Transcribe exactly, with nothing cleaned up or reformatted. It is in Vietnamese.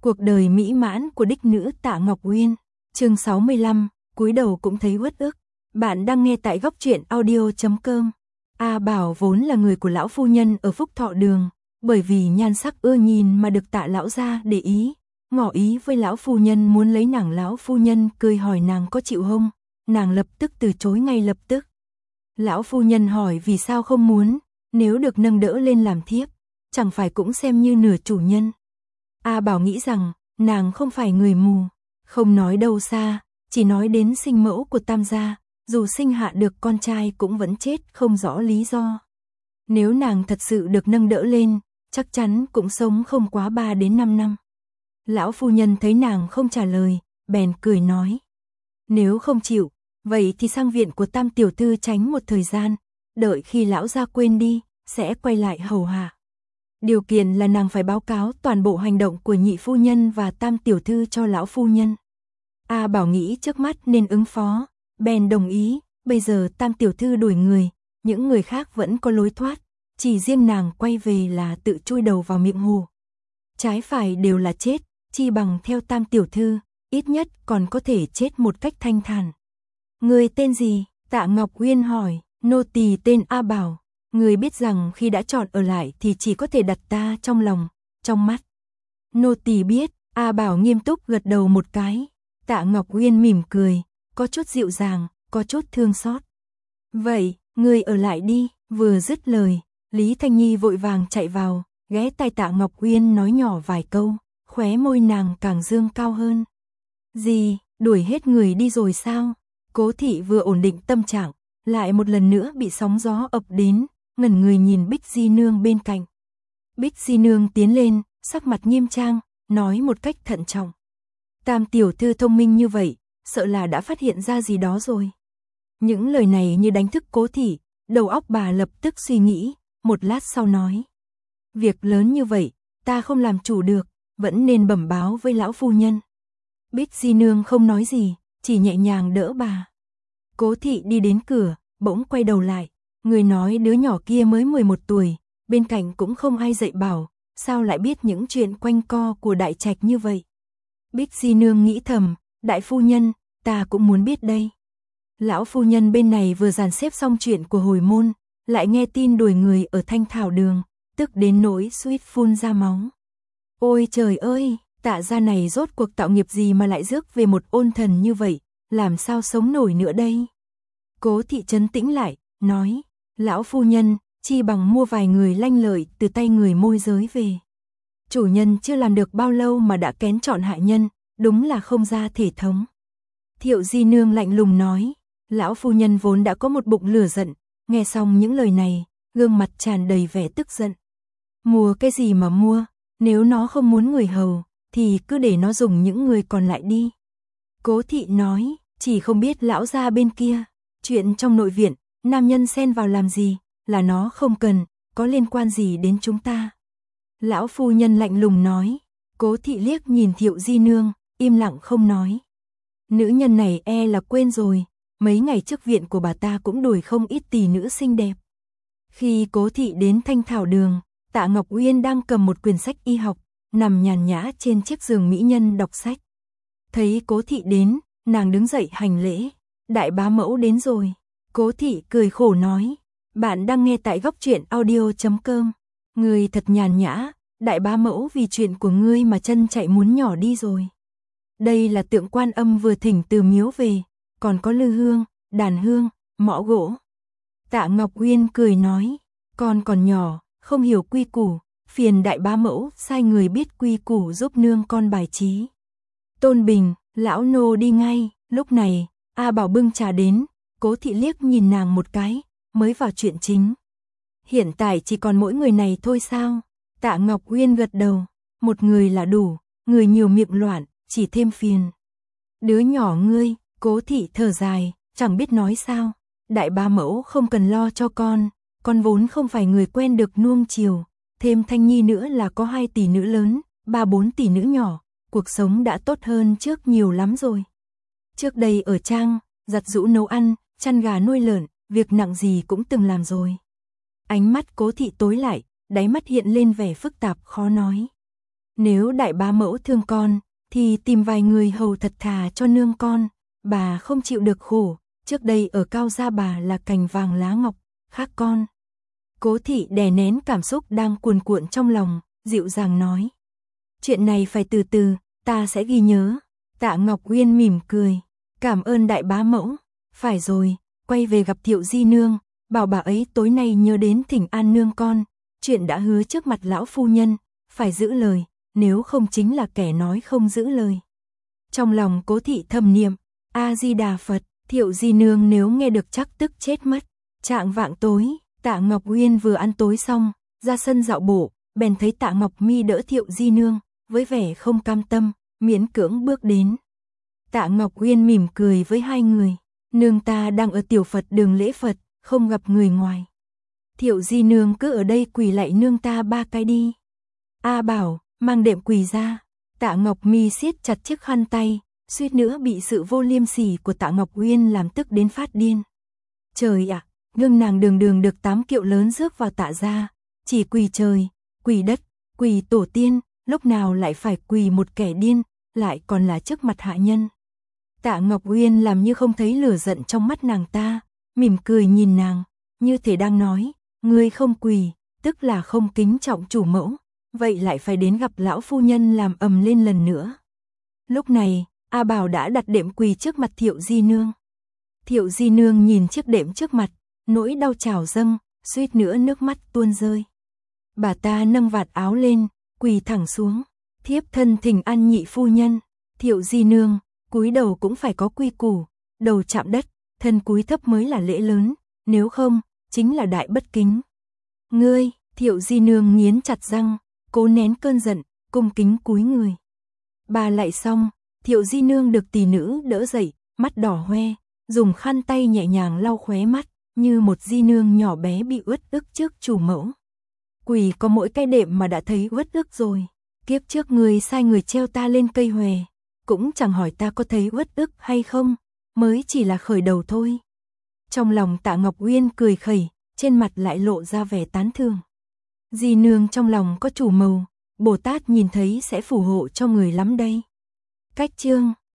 Cuộc đời mỹ mãn của đích nữ Tạ Ngọc Uyên, chương sáu mươi lăm, cúi đầu cũng thấy uất ức. Bạn đang nghe tại góc truyện audio chấm com. A Bảo vốn là người của lão phu nhân ở Phúc Thọ Đường, bởi vì nhan sắc ưa nhìn mà được Tạ lão gia để ý, ngỏ ý với lão phu nhân muốn lấy nàng. Lão phu nhân cười hỏi nàng có chịu không, nàng lập tức từ chối ngay lập tức. Lão phu nhân hỏi vì sao không muốn, nếu được nâng đỡ lên làm thiếp, chẳng phải cũng xem như nửa chủ nhân. A Bảo nghĩ rằng, nàng không phải người mù, không nói đâu xa, chỉ nói đến sinh mẫu của Tam gia, dù sinh hạ được con trai cũng vẫn chết không rõ lý do. Nếu nàng thật sự được nâng đỡ lên, chắc chắn cũng sống không quá ba đến năm năm. Lão phu nhân thấy nàng không trả lời, bèn cười nói. Nếu không chịu, vậy thì sang viện của Tam tiểu thư tránh một thời gian, đợi khi lão gia quên đi, sẽ quay lại hầu hạ. Điều kiện là nàng phải báo cáo toàn bộ hành động của nhị phu nhân và Tam tiểu thư cho lão phu nhân. A Bảo nghĩ trước mắt nên ứng phó, bèn đồng ý. Bây giờ Tam tiểu thư đuổi người, những người khác vẫn có lối thoát, chỉ riêng nàng quay về là tự chui đầu vào miệng hồ. Trái phải đều là chết, chi bằng theo Tam tiểu thư, ít nhất còn có thể chết một cách thanh thản. Người tên gì? Tạ Ngọc Uyên hỏi. Nô tỳ tên A Bảo. Người biết rằng khi đã chọn ở lại thì chỉ có thể đặt ta trong lòng, trong mắt. Nô tỳ biết. A Bảo nghiêm túc gật đầu một cái. Tạ Ngọc Uyên mỉm cười, có chút dịu dàng, có chút thương xót. Vậy, người ở lại đi. Vừa dứt lời, Lý Thanh Nhi vội vàng chạy vào, ghé tai Tạ Ngọc Uyên nói nhỏ vài câu, khóe môi nàng càng dương cao hơn. Gì, đuổi hết người đi rồi sao? Cố thị vừa ổn định tâm trạng, lại một lần nữa bị sóng gió ập đến, ngẩn người nhìn Bích Di Nương bên cạnh. Bích Di Nương tiến lên, sắc mặt nghiêm trang, nói một cách thận trọng. Tam tiểu thư thông minh như vậy, sợ là đã phát hiện ra gì đó rồi. Những lời này như đánh thức Cố thị, đầu óc bà lập tức suy nghĩ, một lát sau nói. Việc lớn như vậy, ta không làm chủ được, vẫn nên bẩm báo với lão phu nhân. Bích Di Nương không nói gì, chỉ nhẹ nhàng đỡ bà. Cố thị đi đến cửa, bỗng quay đầu lại, người nói đứa nhỏ kia mới mười một tuổi, bên cạnh cũng không ai dạy bảo, sao lại biết những chuyện quanh co của đại trạch như vậy. Bích Di Nương nghĩ thầm, đại phu nhân, ta cũng muốn biết đây. Lão phu nhân bên này vừa dàn xếp xong chuyện của hồi môn, lại nghe tin đuổi người ở Thanh Thảo Đường, tức đến nỗi suýt phun ra máu. Ôi trời ơi, Tạ gia này rốt cuộc tạo nghiệp gì mà lại rước về một ôn thần như vậy, làm sao sống nổi nữa đây. Cố thị trấn tĩnh lại, nói, lão phu nhân, chi bằng mua vài người lanh lợi từ tay người môi giới về. Chủ nhân chưa làm được bao lâu mà đã kén chọn hại nhân, đúng là không ra thể thống. Thiệu Di Nương lạnh lùng nói, lão phu nhân vốn đã có một bụng lửa giận, nghe xong những lời này, gương mặt tràn đầy vẻ tức giận. Mua cái gì mà mua, nếu nó không muốn người hầu, thì cứ để nó dùng những người còn lại đi. Cố thị nói, chỉ không biết lão gia bên kia, chuyện trong nội viện, nam nhân xen vào làm gì, là nó không cần, có liên quan gì đến chúng ta. Lão phu nhân lạnh lùng nói. Cố thị liếc nhìn Thiệu Di Nương, im lặng không nói. Nữ nhân này e là quên rồi, mấy ngày trước viện của bà ta cũng đuổi không ít tỷ nữ xinh đẹp. Khi Cố thị đến Thanh Thảo Đường, Tạ Ngọc Uyên đang cầm một quyển sách y học, nằm nhàn nhã trên chiếc giường mỹ nhân đọc sách. Thấy Cố thị đến, nàng đứng dậy hành lễ. Đại bá mẫu đến rồi. Cố thị cười khổ nói. Bạn đang nghe tại góc truyện audio chấm com. Ngươi thật nhàn nhã, đại bá mẫu vì chuyện của ngươi mà chân chạy muốn nhỏ đi rồi. Đây là tượng Quan Âm vừa thỉnh từ miếu về, còn có lư hương, đàn hương, mõ gỗ. Tạ Ngọc Uyên cười nói, con còn nhỏ, không hiểu quy củ, phiền đại bá mẫu sai người biết quy củ giúp nương con bài trí. Tôn Bình, lão nô đi ngay. Lúc này, A Bảo bưng trà đến, Cố thị liếc nhìn nàng một cái, mới vào chuyện chính. Hiện tại chỉ còn mỗi người này thôi sao? Tạ Ngọc Uyên gật đầu, một người là đủ, người nhiều miệng loạn, chỉ thêm phiền. Đứa nhỏ ngươi, Cố thị thở dài, chẳng biết nói sao. Đại bá mẫu không cần lo cho con, con vốn không phải người quen được nuông chiều, thêm Thanh Nhi nữa là có hai tỷ nữ lớn, ba bốn tỷ nữ nhỏ, cuộc sống đã tốt hơn trước nhiều lắm rồi. Trước đây ở trang, giặt giũ nấu ăn, chăn gà nuôi lợn, việc nặng gì cũng từng làm rồi. Ánh mắt Cố thị tối lại, đáy mắt hiện lên vẻ phức tạp khó nói. Nếu đại bá mẫu thương con, thì tìm vài người hầu thật thà cho nương con, bà không chịu được khổ, trước đây ở Cao gia bà là cành vàng lá ngọc, khác con. Cố thị đè nén cảm xúc đang cuồn cuộn trong lòng, dịu dàng nói. Chuyện này phải từ từ, ta sẽ ghi nhớ. Tạ Ngọc Uyên mỉm cười, cảm ơn đại bá mẫu. Phải rồi, quay về gặp Thiệu Di Nương, bảo bà ấy tối nay nhớ đến thỉnh an nương con. Chuyện đã hứa trước mặt lão phu nhân, phải giữ lời, nếu không chính là kẻ nói không giữ lời. Trong lòng Cố thị thầm niệm, A-di-đà Phật, Thiệu Di Nương nếu nghe được chắc tức chết mất. Trạng vạng tối, Tạ Ngọc Uyên vừa ăn tối xong, ra sân dạo bộ, bèn thấy Tạ Ngọc Mi đỡ Thiệu Di Nương, với vẻ không cam tâm, miễn cưỡng bước đến. Tạ Ngọc Uyên mỉm cười với hai người, nương ta đang ở tiểu Phật đường lễ Phật, không gặp người ngoài. Thiệu Di Nương cứ ở đây quỳ lạy nương ta ba cái đi. A Bảo, mang đệm quỳ ra. Tạ Ngọc Mi siết chặt chiếc khăn tay, suýt nữa bị sự vô liêm sỉ của Tạ Ngọc Uyên làm tức đến phát điên. Trời ạ, nương nàng đường đường được tám kiệu lớn rước vào Tạ gia, chỉ quỳ trời, quỳ đất, quỳ tổ tiên, lúc nào lại phải quỳ một kẻ điên, lại còn là trước mặt hạ nhân. Tạ Ngọc Uyên làm như không thấy lửa giận trong mắt nàng ta, mỉm cười nhìn nàng, như thể đang nói, ngươi không quỳ, tức là không kính trọng chủ mẫu, vậy lại phải đến gặp lão phu nhân làm ầm lên lần nữa. Lúc này, A Bảo đã đặt đệm quỳ trước mặt Thiệu Di Nương. Thiệu Di Nương nhìn chiếc đệm trước mặt, nỗi đau trào dâng, suýt nữa nước mắt tuôn rơi. Bà ta nâng vạt áo lên, quỳ thẳng xuống, thiếp thân thỉnh an nhị phu nhân. Thiệu Di Nương, cúi đầu cũng phải có quy củ, đầu chạm đất, thân cúi thấp mới là lễ lớn, nếu không, chính là đại bất kính. Ngươi, Thiệu Di Nương nghiến chặt răng, cố nén cơn giận, cung kính cúi người. Bà lạy xong, Thiệu Di Nương được tỷ nữ đỡ dậy, mắt đỏ hoe, dùng khăn tay nhẹ nhàng lau khóe mắt, như một di nương nhỏ bé bị uất ức trước chủ mẫu. Quỳ có mỗi cái đệm mà đã thấy uất ức rồi, kiếp trước người sai người treo ta lên cây hòe, cũng chẳng hỏi ta có thấy uất ức hay không, mới chỉ là khởi đầu thôi. Trong lòng Tạ Ngọc Uyên cười khẩy, trên mặt lại lộ ra vẻ tán thưởng. Di nương trong lòng có chủ mầu, Bồ Tát nhìn thấy sẽ phù hộ cho người lắm đây. Cách chương